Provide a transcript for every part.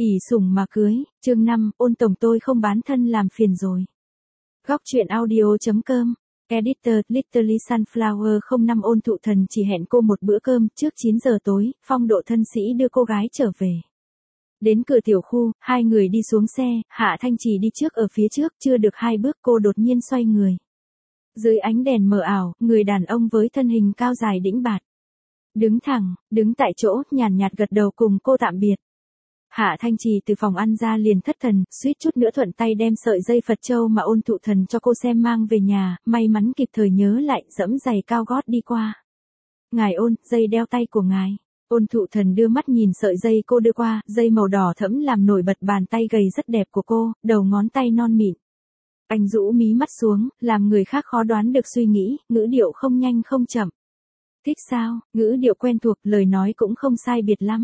ỷ sủng mà cưới, chương 5, ôn tổng tôi không bán thân làm phiền rồi. Góc truyện audio.com, Editor, Literally Sunflower 05 ôn thụ thần chỉ hẹn cô một bữa cơm trước 9 giờ tối, phong độ thân sĩ đưa cô gái trở về. Đến cửa tiểu khu, hai người đi xuống xe, Hạ Thanh Trì đi trước ở phía trước, chưa được 2 bước cô đột nhiên xoay người. Dưới ánh đèn mờ ảo, người đàn ông với thân hình cao dài đĩnh bạt. Đứng thẳng, đứng tại chỗ, nhàn nhạt gật đầu cùng cô tạm biệt. Hạ Thanh Trì từ phòng ăn ra liền thất thần, suýt chút nữa thuận tay đem sợi dây Phật châu mà ôn thụ thần cho cô xem mang về nhà, may mắn kịp thời nhớ lại, dẫm giày cao gót đi qua. Ngài ôn, dây đeo tay của ngài. Ôn thụ thần đưa mắt nhìn sợi dây cô đưa qua, dây màu đỏ thẫm làm nổi bật bàn tay gầy rất đẹp của cô, đầu ngón tay non mịn. Anh rũ mí mắt xuống, làm người khác khó đoán được suy nghĩ, ngữ điệu không nhanh không chậm. Thích sao, ngữ điệu quen thuộc, lời nói cũng không sai biệt lắm.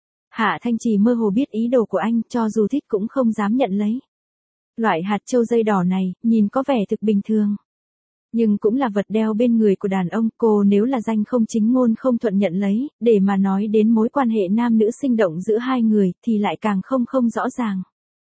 Hạ Thanh Trì mơ hồ biết ý đồ của anh, cho dù thích cũng không dám nhận lấy. Loại hạt châu dây đỏ này, nhìn có vẻ thực bình thường. Nhưng cũng là vật đeo bên người của đàn ông, cô nếu là danh không chính ngôn không thuận nhận lấy, để mà nói đến mối quan hệ nam nữ sinh động giữa hai người, thì lại càng không rõ ràng.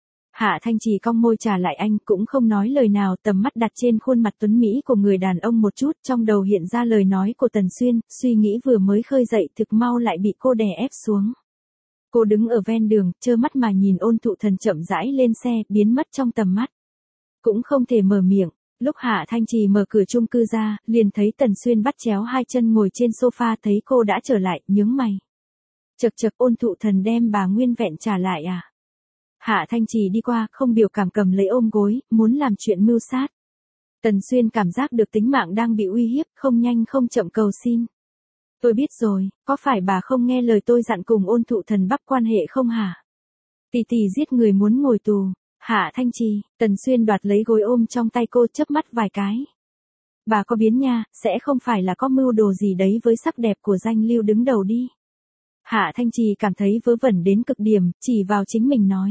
Hạ Thanh Trì cong môi trả lại anh, cũng không nói lời nào, tầm mắt đặt trên khuôn mặt tuấn mỹ của người đàn ông một chút, trong đầu hiện ra lời nói của Tần Xuyên, suy nghĩ vừa mới khơi dậy thực mau lại bị cô đè ép xuống. Cô đứng ở ven đường, trơ mắt mà nhìn ôn thụ thần chậm rãi lên xe, biến mất trong tầm mắt. Cũng không thể mở miệng, lúc Hạ Thanh Trì mở cửa chung cư ra, liền thấy Tần Xuyên bắt chéo hai chân ngồi trên sofa, thấy cô đã trở lại, nhướng mày. Chậc chậc, ôn thụ thần đem bà nguyên vẹn trả lại à? Hạ Thanh Trì đi qua, không biểu cảm cầm lấy ôm gối, muốn làm chuyện mưu sát. Tần Xuyên cảm giác được tính mạng đang bị uy hiếp, không nhanh không chậm cầu xin. Tôi biết rồi, có phải bà không nghe lời tôi dặn cùng ôn thụ thần bắc quan hệ không hả? Tỷ tỷ giết người muốn ngồi tù. Hạ Thanh Trì, Tần Xuyên đoạt lấy gối ôm trong tay cô, chớp mắt vài cái. Bà có biến nha, sẽ không phải là có mưu đồ gì đấy với sắc đẹp của danh lưu đứng đầu đi. Hạ Thanh Trì cảm thấy vớ vẩn đến cực điểm, chỉ vào chính mình nói.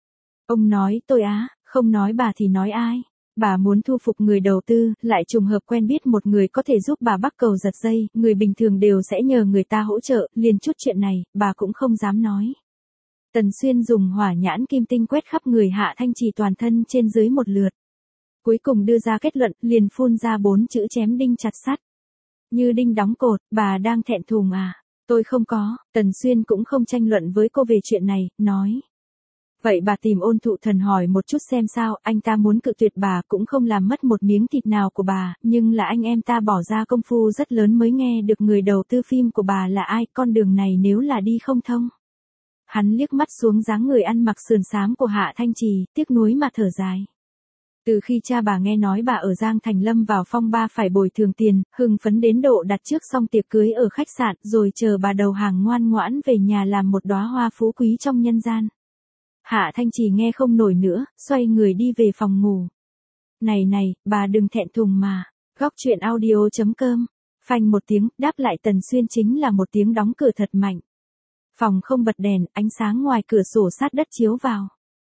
Ông nói tôi á, không nói bà thì nói ai? Bà muốn thu phục người đầu tư, lại trùng hợp quen biết một người có thể giúp bà bắt cầu giật dây, người bình thường đều sẽ nhờ người ta hỗ trợ, liền chút chuyện này, bà cũng không dám nói. Tần Xuyên dùng hỏa nhãn kim tinh quét khắp người Hạ Thanh Trì toàn thân trên dưới một lượt. Cuối cùng đưa ra kết luận, liền phun ra 4 chữ chém đinh chặt sắt. Như đinh đóng cột, bà đang thẹn thùng à? Tôi không có, Tần Xuyên cũng không tranh luận với cô về chuyện này, nói. Vậy bà tìm ôn thụ thần hỏi một chút xem sao, anh ta muốn cự tuyệt bà cũng không làm mất một miếng thịt nào của bà, nhưng là anh em ta bỏ ra công phu rất lớn mới nghe được người đầu tư phim của bà là ai, con đường này nếu là đi không thông. Hắn liếc mắt xuống dáng người ăn mặc sườn xám của Hạ Thanh Trì, tiếc nuối mà thở dài. Từ khi cha bà nghe nói bà ở Giang Thành lâm vào phong ba phải bồi thường tiền, hưng phấn đến độ đặt trước xong tiệc cưới ở khách sạn, rồi chờ bà đầu hàng ngoan ngoãn về nhà làm một đóa hoa phú quý trong nhân gian. Hạ Thanh Trì nghe không nổi nữa, xoay người đi về phòng ngủ. Này, bà đừng thẹn thùng mà. Góc truyện audio.com. Phanh một tiếng, đáp lại Tần Xuyên chính là một tiếng đóng cửa thật mạnh. Phòng không bật đèn, ánh sáng ngoài cửa sổ sát đất chiếu vào.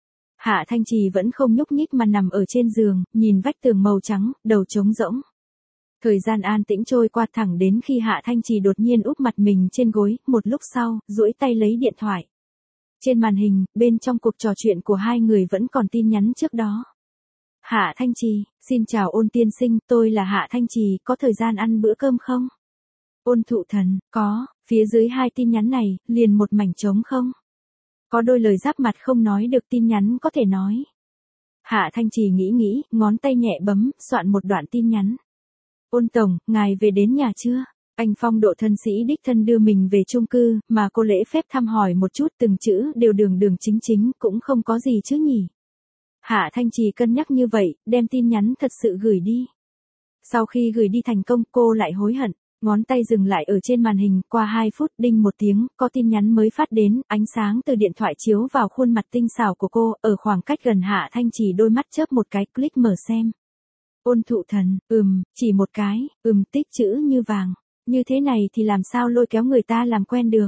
Hạ Thanh Trì vẫn không nhúc nhích mà nằm ở trên giường, nhìn vách tường màu trắng, đầu trống rỗng. Thời gian an tĩnh trôi qua thẳng đến khi Hạ Thanh Trì đột nhiên úp mặt mình trên gối, một lúc sau, duỗi tay lấy điện thoại. Trên màn hình, bên trong cuộc trò chuyện của hai người vẫn còn tin nhắn trước đó. Hạ Thanh Trì, xin chào ôn tiên sinh, tôi là Hạ Thanh Trì, có thời gian ăn bữa cơm không? Ôn thụ thần, có, phía dưới hai tin nhắn này, liền một mảnh trống không? Có đôi lời giáp mặt không nói được tin nhắn có thể nói. Hạ Thanh Trì nghĩ, ngón tay nhẹ bấm, soạn một đoạn tin nhắn. Ôn tổng, ngài về đến nhà chưa? Anh phong độ thân sĩ đích thân đưa mình về chung cư, mà cô lễ phép thăm hỏi một chút từng chữ đều đường chính, cũng không có gì chứ nhỉ. Hạ Thanh Trì cân nhắc như vậy, đem tin nhắn thật sự gửi đi. Sau khi gửi đi thành công, cô lại hối hận, ngón tay dừng lại ở trên màn hình, qua 2 phút, đinh một tiếng, có tin nhắn mới phát đến, ánh sáng từ điện thoại chiếu vào khuôn mặt tinh xảo của cô, ở khoảng cách gần Hạ Thanh Trì đôi mắt chớp một cái, click mở xem. Ôn thụ thần, chỉ một cái, tích chữ như vàng. Như thế này thì làm sao lôi kéo người ta làm quen được.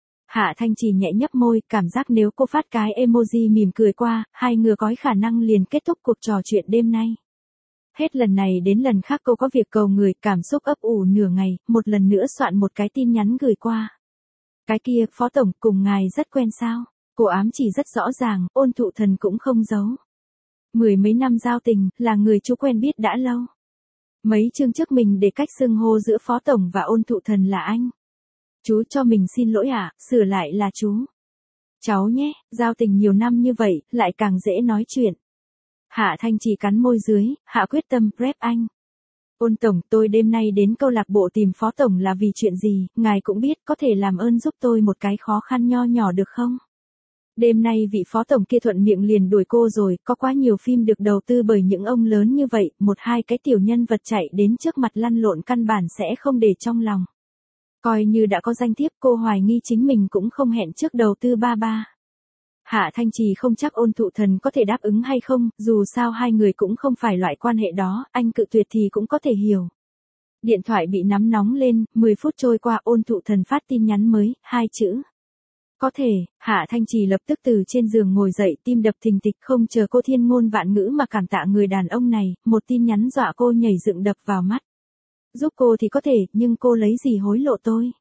Hạ Thanh Trì nhẹ nhấp môi, cảm giác nếu cô phát cái emoji mỉm cười qua, hai người có khả năng liền kết thúc cuộc trò chuyện đêm nay. Hết lần này đến lần khác cô có việc cầu người, cảm xúc ấp ủ nửa ngày, một lần nữa soạn một cái tin nhắn gửi qua. Cái kia, phó tổng, cùng ngài rất quen sao? Cô ám chỉ rất rõ ràng, Ôn Thụ Thần cũng không giấu. Mười mấy năm giao tình, là người chú quen biết đã lâu. Mấy chương trước mình để cách xưng hô giữa Phó Tổng và Ôn Thụ Thần là anh. Chú cho mình xin lỗi ạ, sửa lại là chú. Cháu nhé, giao tình nhiều năm như vậy, lại càng dễ nói chuyện. Hạ Thanh Trì cắn môi dưới, hạ quyết tâm, rep anh. Ôn Tổng, tôi đêm nay đến câu lạc bộ tìm Phó Tổng là vì chuyện gì, ngài cũng biết, có thể làm ơn giúp tôi một cái khó khăn nho nhỏ được không? Đêm nay vị Phó Tổng kia thuận miệng liền đuổi cô rồi, có quá nhiều phim được đầu tư bởi những ông lớn như vậy, một hai cái tiểu nhân vật chạy đến trước mặt lăn lộn căn bản sẽ không để trong lòng. Coi như đã có danh thiếp, cô hoài nghi chính mình cũng không hẹn trước đầu tư ba. Hạ Thanh Trì không chắc Ôn Thụ Thần có thể đáp ứng hay không, dù sao hai người cũng không phải loại quan hệ đó, anh cự tuyệt thì cũng có thể hiểu. Điện thoại bị nắm nóng lên, 10 phút trôi qua Ôn Thụ Thần phát tin nhắn mới, 2 chữ. Có thể, Hạ Thanh Trì lập tức từ trên giường ngồi dậy, tim đập thình thịch, không chờ cô thiên ngôn vạn ngữ mà cảm tạ người đàn ông này, một tin nhắn dọa cô nhảy dựng đập vào mắt. Giúp cô thì có thể, nhưng cô lấy gì hối lộ tôi?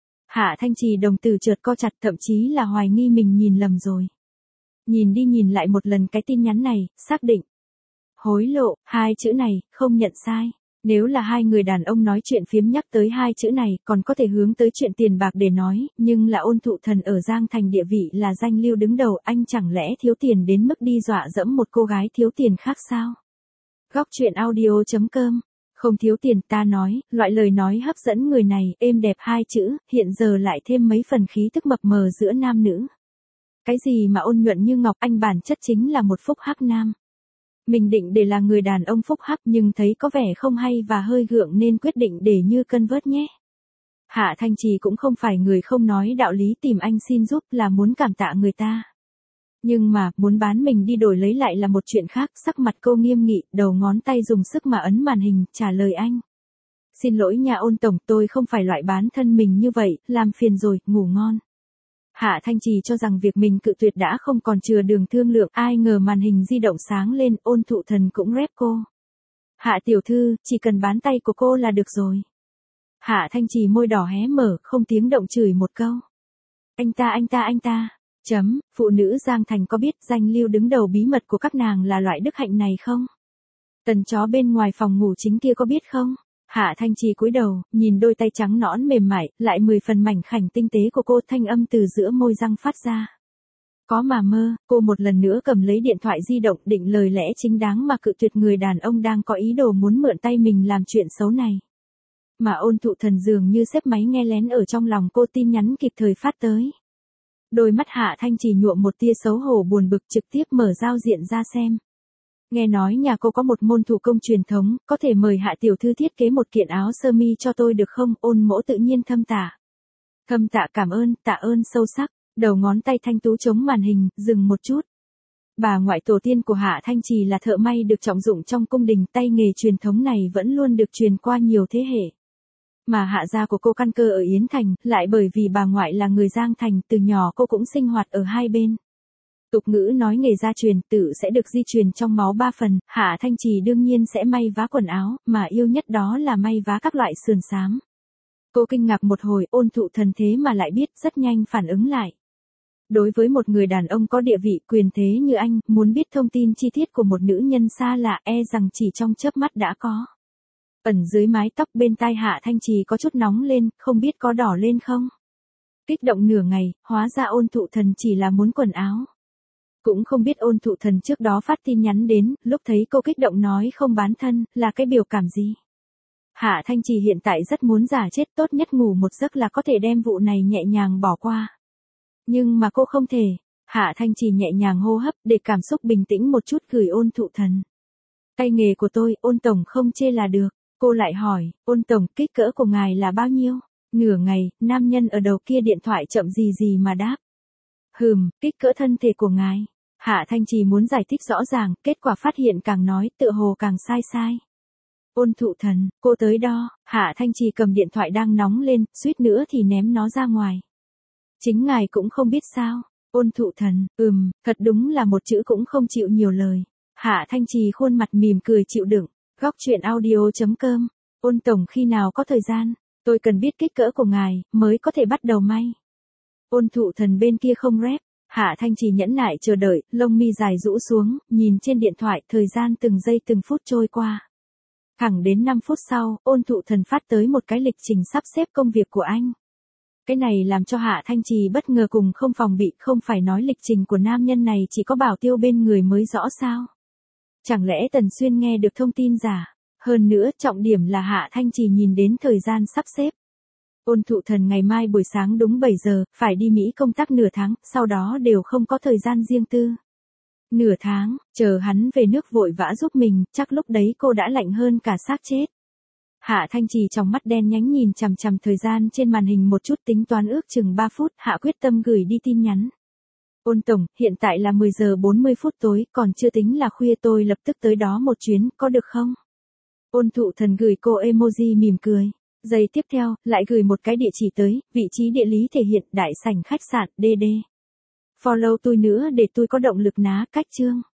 Hạ Thanh Trì đồng tử chợt co chặt, thậm chí là hoài nghi mình nhìn lầm rồi. Nhìn đi nhìn lại một lần cái tin nhắn này, xác định. Hối lộ, 2 chữ này, không nhận sai. Nếu là hai người đàn ông nói chuyện phiếm nhắc tới 2 chữ này, còn có thể hướng tới chuyện tiền bạc để nói, nhưng là Ôn Thụ Thần ở Giang Thành địa vị là danh lưu đứng đầu, anh chẳng lẽ thiếu tiền đến mức đi dọa dẫm một cô gái thiếu tiền khác sao? Góc truyện audio.com. Không thiếu tiền, ta nói, loại lời nói hấp dẫn người này, êm đẹp 2 chữ, hiện giờ lại thêm mấy phần khí tức mập mờ giữa nam nữ. Cái gì mà ôn nhuận như ngọc, anh bản chất chính là một phúc hắc nam. Mình định để là người đàn ông phúc hắc nhưng thấy có vẻ không hay và hơi gượng nên quyết định để như cân vớt nhé. Hạ Thanh Trì cũng không phải người không nói đạo lý, tìm anh xin giúp là muốn cảm tạ người ta. Nhưng mà, muốn bán mình đi đổi lấy lại là một chuyện khác, sắc mặt cô nghiêm nghị, đầu ngón tay dùng sức mà ấn màn hình, trả lời anh. Xin lỗi nha Ôn Tổng, tôi không phải loại bán thân mình như vậy, làm phiền rồi, ngủ ngon. Hạ Thanh Trì cho rằng việc mình cự tuyệt đã không còn chừa đường thương lượng, ai ngờ màn hình di động sáng lên, Ôn Thụ Thần cũng rep cô. Hạ tiểu thư, chỉ cần bán tay của cô là được rồi. Hạ Thanh Trì môi đỏ hé mở, không tiếng động chửi một câu. Anh ta. Phụ nữ Giang Thành có biết danh lưu đứng đầu bí mật của các nàng là loại đức hạnh này không? Tần chó bên ngoài phòng ngủ chính kia có biết không? Hạ Thanh Trì cúi đầu, nhìn đôi tay trắng nõn mềm mại, lại 10 phần mảnh khảnh tinh tế của cô, thanh âm từ giữa môi răng phát ra. Có mà mơ, cô một lần nữa cầm lấy điện thoại di động, định lời lẽ chính đáng mà cự tuyệt người đàn ông đang có ý đồ muốn mượn tay mình làm chuyện xấu này. Mà Ôn Thụ Thần dường như xếp máy nghe lén ở trong lòng cô, tin nhắn kịp thời phát tới. Đôi mắt Hạ Thanh Trì nhuộm một tia xấu hổ buồn bực, trực tiếp mở giao diện ra xem. Nghe nói nhà cô có một môn thủ công truyền thống, có thể mời Hạ tiểu thư thiết kế một kiện áo sơ mi cho tôi được không? Ôn Mỗ tự nhiên thâm tạ. Thâm tạ cảm ơn, tạ ơn sâu sắc. Đầu ngón tay thanh tú chống màn hình, dừng một chút. Bà ngoại tổ tiên của Hạ Thanh Trì là thợ may được trọng dụng trong cung đình, tay nghề truyền thống này vẫn luôn được truyền qua nhiều thế hệ. Mà Hạ gia của cô căn cơ ở Yến Thành, lại bởi vì bà ngoại là người Giang Thành, từ nhỏ cô cũng sinh hoạt ở hai bên. Tục ngữ nói nghề gia truyền, tự sẽ được di truyền trong máu 3 phần, Hạ Thanh Trì đương nhiên sẽ may vá quần áo, mà yêu nhất đó là may vá các loại sườn xám. Cô kinh ngạc một hồi, Ôn Thụ Thần thế mà lại biết, rất nhanh phản ứng lại. Đối với một người đàn ông có địa vị quyền thế như anh, muốn biết thông tin chi tiết của một nữ nhân xa lạ e rằng chỉ trong chớp mắt đã có. Ẩn dưới mái tóc bên tai Hạ Thanh Trì có chút nóng lên, không biết có đỏ lên không? Kích động nửa ngày, hóa ra Ôn Thụ Thần chỉ là muốn quần áo. Cũng không biết Ôn Thụ Thần trước đó phát tin nhắn đến, lúc thấy cô kích động nói không bán thân, là cái biểu cảm gì? Hạ Thanh Trì hiện tại rất muốn giả chết, tốt nhất ngủ một giấc là có thể đem vụ này nhẹ nhàng bỏ qua. Nhưng mà cô không thể. Hạ Thanh Trì nhẹ nhàng hô hấp để cảm xúc bình tĩnh một chút, gửi Ôn Thụ Thần. Tay nghề của tôi, Ôn Tổng không chê là được. Cô lại hỏi, Ôn Tổng, kích cỡ của ngài là bao nhiêu? Nửa ngày, nam nhân ở đầu kia điện thoại chậm gì mà đáp. Kích cỡ thân thể của ngài. Hạ Thanh Trì muốn giải thích rõ ràng, kết quả phát hiện càng nói, tựa hồ càng sai. Ôn Thụ Thần, cô tới đo. Hạ Thanh Trì cầm điện thoại đang nóng lên, suýt nữa thì ném nó ra ngoài. Chính ngài cũng không biết sao? Ôn Thụ Thần, thật đúng là một chữ cũng không chịu nhiều lời. Hạ Thanh Trì khuôn mặt mỉm cười chịu đựng. Góc truyện audio.com. Ôn Tổng khi nào có thời gian, tôi cần biết kích cỡ của ngài, mới có thể bắt đầu may. Ôn Thụ Thần bên kia không rep. Hạ Thanh Trì nhẫn nại chờ đợi, lông mi dài rũ xuống, nhìn trên điện thoại, thời gian từng giây từng phút trôi qua. Thẳng đến 5 phút sau, Ôn Thụ Thần phát tới một cái lịch trình sắp xếp công việc của anh. Cái này làm cho Hạ Thanh Trì bất ngờ cùng không phòng bị, không phải nói lịch trình của nam nhân này chỉ có Bảo Tiêu bên người mới rõ sao. Chẳng lẽ Tần Xuyên nghe được thông tin giả? Hơn nữa, trọng điểm là Hạ Thanh Trì nhìn đến thời gian sắp xếp. Ôn Thụ Thần ngày mai buổi sáng đúng 7 giờ, phải đi Mỹ công tác nửa tháng, sau đó đều không có thời gian riêng tư. Nửa tháng, chờ hắn về nước vội vã giúp mình, chắc lúc đấy cô đã lạnh hơn cả xác chết. Hạ Thanh Trì trong mắt đen nhánh nhìn chằm chằm thời gian trên màn hình một chút, tính toán ước chừng 3 phút, Hạ quyết tâm gửi đi tin nhắn. Ôn tổng, hiện tại là 10 giờ 40 phút tối, còn chưa tính là khuya, tôi lập tức tới đó một chuyến, có được không? Ôn Thụ Thần gửi cô emoji mỉm cười. Giây tiếp theo, lại gửi một cái địa chỉ tới, vị trí địa lý thể hiện đại sảnh khách sạn DD. Follow tôi nữa để tôi có động lực ná cách chương.